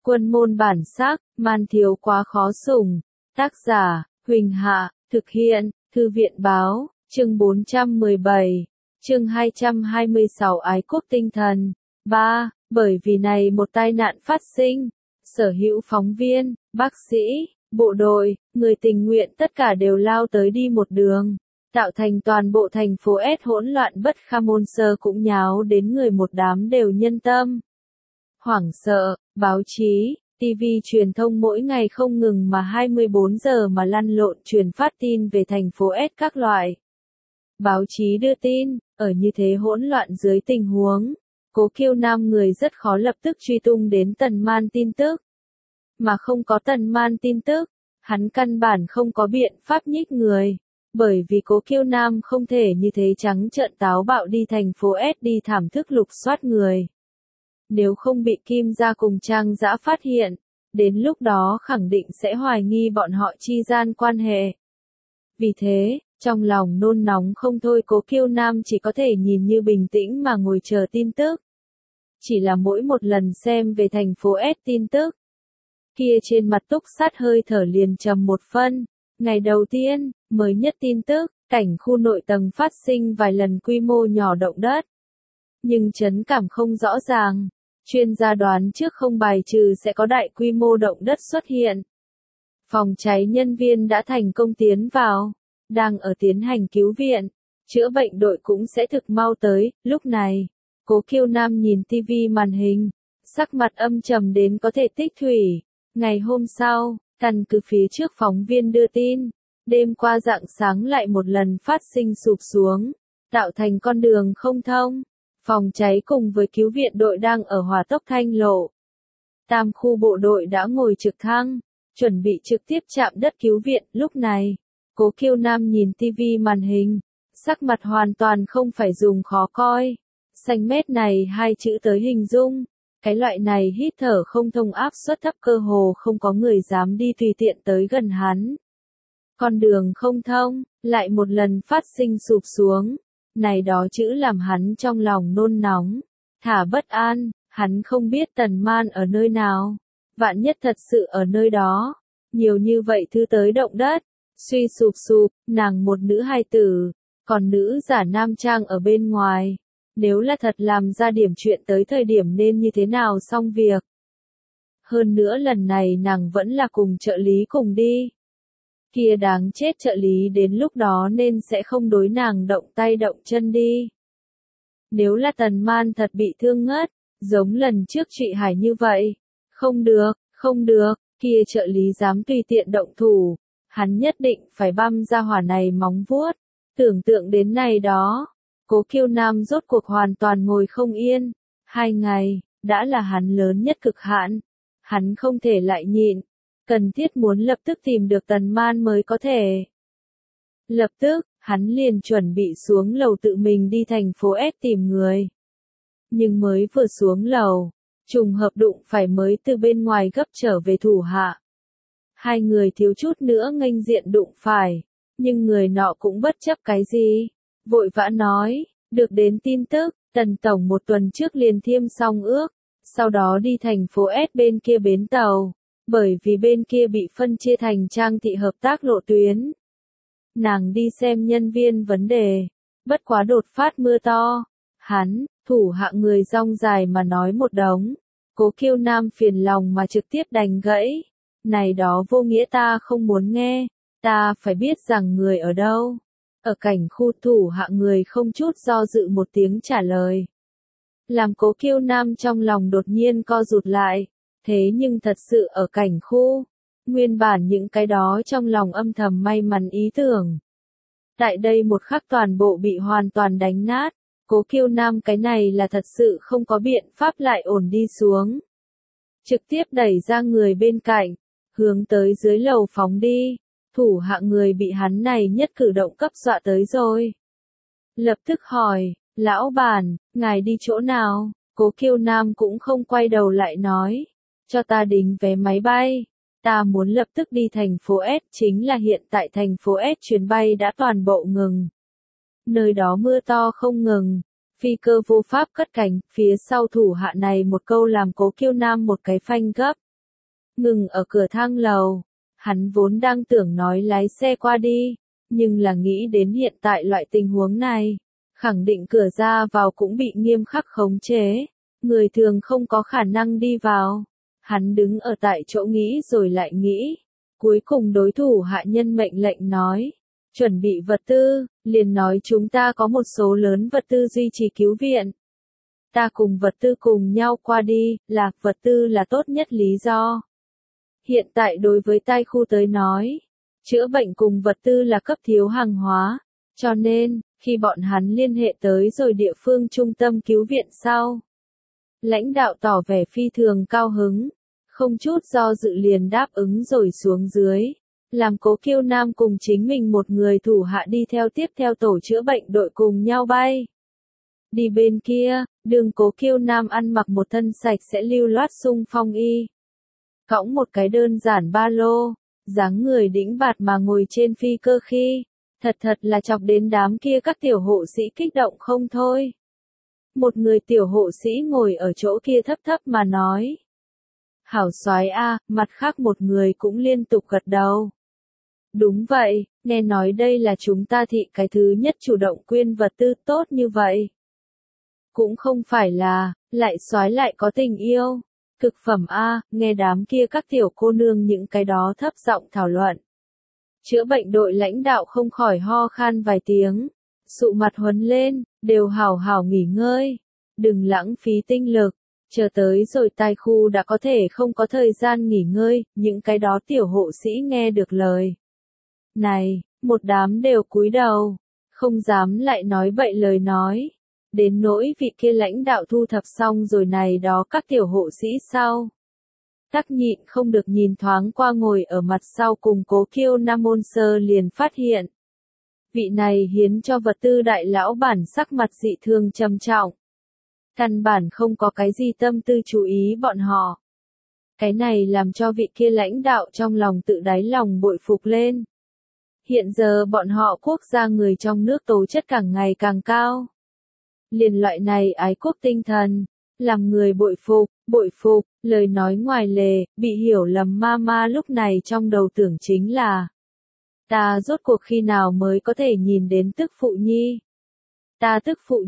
Quân môn bản sắc, man thiếu quá khó sủng. Tác giả, Huỳnh Hạ, thực hiện, Thư viện báo, chương 417, chương 226 ái quốc tinh thần. 3. Bởi vì này một tai nạn phát sinh, sở hữu phóng viên, bác sĩ, bộ đội, người tình nguyện tất cả đều lao tới đi một đường, tạo thành toàn bộ thành phố S hỗn loạn bất kham, môn sơ cũng nháo đến người một đám đều nhân tâm. Hoảng sợ, báo chí, TV truyền thông mỗi ngày không ngừng mà 24 giờ mà lăn lộn truyền phát tin về thành phố S các loại. Báo chí đưa tin, ở như thế hỗn loạn dưới tình huống, Cố Kiêu Nam người rất khó lập tức truy tung đến Tần Man tin tức. Mà không có Tần Man tin tức, hắn căn bản không có biện pháp nhích người. Bởi vì Cố Kiêu Nam không thể như thế trắng trợn táo bạo đi thành phố S đi thảm thức lục soát người. Nếu không bị Kim gia cùng Trang Dã phát hiện, đến lúc đó khẳng định sẽ hoài nghi bọn họ chi gian quan hệ. Vì thế, trong lòng nôn nóng không thôi, Cố Kiêu Nam chỉ có thể nhìn như bình tĩnh mà ngồi chờ tin tức. Chỉ là mỗi một lần xem về thành phố S tin tức, kia trên mặt túc sát hơi thở liền trầm một phân. Ngày đầu tiên, mới nhất tin tức, cảnh khu nội tầng phát sinh vài lần quy mô nhỏ động đất. Nhưng chấn cảm không rõ ràng, chuyên gia đoán trước không bài trừ sẽ có đại quy mô động đất xuất hiện. Phòng cháy nhân viên đã thành công tiến vào, đang ở tiến hành cứu viện, chữa bệnh đội cũng sẽ thực mau tới. Lúc này, Cố Kiêu Nam nhìn TV màn hình, sắc mặt âm trầm đến có thể tích thủy. Ngày hôm sau, căn cứ phía trước phóng viên đưa tin, đêm qua rạng sáng lại một lần phát sinh sụp xuống, tạo thành con đường không thông. Phòng cháy cùng với cứu viện đội đang ở hỏa tốc Thanh Lộ. Tam khu bộ đội đã ngồi trực thăng, chuẩn bị trực tiếp chạm đất cứu viện. Lúc này, Cố Kiêu Nam nhìn TV màn hình, sắc mặt hoàn toàn không phải dùng khó coi. Xanh mét này hai chữ tới hình dung, cái loại này hít thở không thông, áp suất thấp, cơ hồ không có người dám đi tùy tiện tới gần hắn. Con đường không thông, lại một lần phát sinh sụp xuống. Này đó chữ làm hắn trong lòng nôn nóng, thả bất an. Hắn không biết Tần Man ở nơi nào, vạn nhất thật sự ở nơi đó. Nhiều như vậy thư tới động đất, suy sụp, nàng một nữ hài tử, còn nữ giả nam trang ở bên ngoài. Nếu là thật làm ra điểm chuyện tới thời điểm nên như thế nào xong việc. Hơn nữa lần này nàng vẫn là cùng trợ lý cùng đi. Kia đáng chết trợ lý đến lúc đó nên sẽ không đối nàng động tay động chân đi. Nếu là Tần Man thật bị thương ngất, giống lần trước Trụy Hải như vậy, không được, kia trợ lý dám tùy tiện động thủ, hắn nhất định phải băm ra hỏa này móng vuốt. Tưởng tượng đến này đó, Cố Kiêu Nam rốt cuộc hoàn toàn ngồi không yên. 2 ngày, đã là hắn lớn nhất cực hạn. Hắn không thể lại nhịn, cần thiết muốn lập tức tìm được Tần Man mới có thể. Lập tức, hắn liền chuẩn bị xuống lầu tự mình đi thành phố S tìm người. Nhưng mới vừa xuống lầu, trùng hợp đụng phải mới từ bên ngoài gấp trở về thủ hạ. Hai người thiếu chút nữa nghênh diện đụng phải, nhưng người nọ cũng bất chấp cái gì, vội vã nói, được đến tin tức, Tần Tổng một tuần trước liền thiêm xong ước, sau đó đi thành phố S bên kia bến tàu, bởi vì bên kia bị phân chia thành Trang thị hợp tác lộ tuyến. Nàng đi xem nhân viên vấn đề, bất quá đột phát mưa to, hắn, thủ hạ người rong dài mà nói một đống. Cố Kiêu Nam phiền lòng mà trực tiếp đành gãy, này đó vô nghĩa ta không muốn nghe, ta phải biết rằng người ở đâu. Ở cảnh khu, thủ hạ người không chút do dự một tiếng trả lời. Làm Cố Kiêu Nam trong lòng đột nhiên co rụt lại, thế nhưng thật sự ở cảnh khu, nguyên bản những cái đó trong lòng âm thầm may mắn ý tưởng. Tại đây một khắc toàn bộ bị hoàn toàn đánh nát. Cố Kiêu Nam cái này là thật sự không có biện pháp lại ổn đi xuống. Trực tiếp đẩy ra người bên cạnh, hướng tới dưới lầu phóng đi. Thủ hạ người bị hắn này nhất cử động cấp dọa tới rồi. Lập tức hỏi, lão bản, ngài đi chỗ nào? Cố Kiêu Nam cũng không quay đầu lại nói, cho ta đính vé máy bay. Ta muốn lập tức đi thành phố S, chính là hiện tại thành phố S chuyến bay đã toàn bộ ngừng. Nơi đó mưa to không ngừng, phi cơ vô pháp cất cánh, phía sau thủ hạ này một câu làm Cố Kiêu Nam một cái phanh gấp. ngừng ở cửa thang lầu. Hắn vốn đang tưởng nói lái xe qua đi, nhưng là nghĩ đến hiện tại loại tình huống này, khẳng định cửa ra vào cũng bị nghiêm khắc khống chế, người thường không có khả năng đi vào. Hắn đứng ở tại chỗ nghĩ rồi lại nghĩ, cuối cùng đối thủ hạ nhân mệnh lệnh nói, chuẩn bị vật tư, liền nói chúng ta có một số lớn vật tư duy trì cứu viện. Ta cùng vật tư cùng nhau qua đi, là vật tư là tốt nhất lý do. Hiện tại đối với tai khu tới nói, chữa bệnh cùng vật tư là cấp thiếu hàng hóa, cho nên, khi bọn hắn liên hệ tới rồi địa phương trung tâm cứu viện sau, lãnh đạo tỏ vẻ phi thường cao hứng, không chút do dự liền đáp ứng rồi xuống dưới, làm Cố Kiêu Nam cùng chính mình một người thủ hạ đi theo tiếp theo tổ chữa bệnh đội cùng nhau bay. Đi bên kia, đường Cố Kiêu Nam ăn mặc một thân sạch sẽ lưu loát xung phong y. Cõng một cái đơn giản ba lô, dáng người đĩnh bạt mà ngồi trên phi cơ khi, thật là chọc đến đám kia các tiểu hộ sĩ kích động không thôi. Một người tiểu hộ sĩ ngồi ở chỗ kia thấp thấp mà nói. Hảo soái a, mặt khác một người cũng liên tục gật đầu. Đúng vậy, nghe nói đây là chúng ta thị cái thứ nhất chủ động quyên vật tư tốt như vậy. Cũng không phải là, lại soái lại có tình yêu. Cực phẩm a, nghe đám kia các tiểu cô nương những cái đó thấp giọng thảo luận. Chữa bệnh đội lãnh đạo không khỏi ho khan vài tiếng, sụ mặt huấn lên, đều hảo hảo nghỉ ngơi, đừng lãng phí tinh lực, chờ tới rồi tai khu đã có thể không có thời gian nghỉ ngơi, những cái đó tiểu hộ sĩ nghe được lời. Này, một đám đều cúi đầu, không dám lại nói bậy lời nói. Đến nỗi vị kia lãnh đạo thu thập xong rồi này đó các tiểu hộ sĩ sau. Tắc nhịn không được nhìn thoáng qua ngồi ở mặt sau cùng Cố Kiêu Nam môn sơ liền phát hiện. Vị này hiến cho vật tư đại lão bản sắc mặt dị thường trầm trọng. Căn bản không có cái gì tâm tư chú ý bọn họ. Cái này làm cho vị kia lãnh đạo trong lòng tự đáy lòng bội phục lên. Hiện giờ bọn họ quốc gia người trong nước tố chất càng ngày càng cao. Liền loại này ái quốc tinh thần, làm người bội phục, lời nói ngoài lề, bị hiểu lầm ma lúc này trong đầu tưởng chính là ta rốt cuộc khi nào mới có thể nhìn đến tức phụ nhi. Ta tức phụ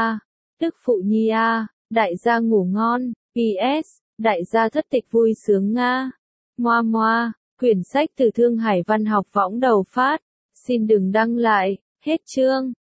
nhi a, đại gia ngủ ngon, PS, đại gia thất tịch vui sướng Nga. Moa, quyển sách từ Thương Hải Văn học võng đầu phát, xin đừng đăng lại, hết chương.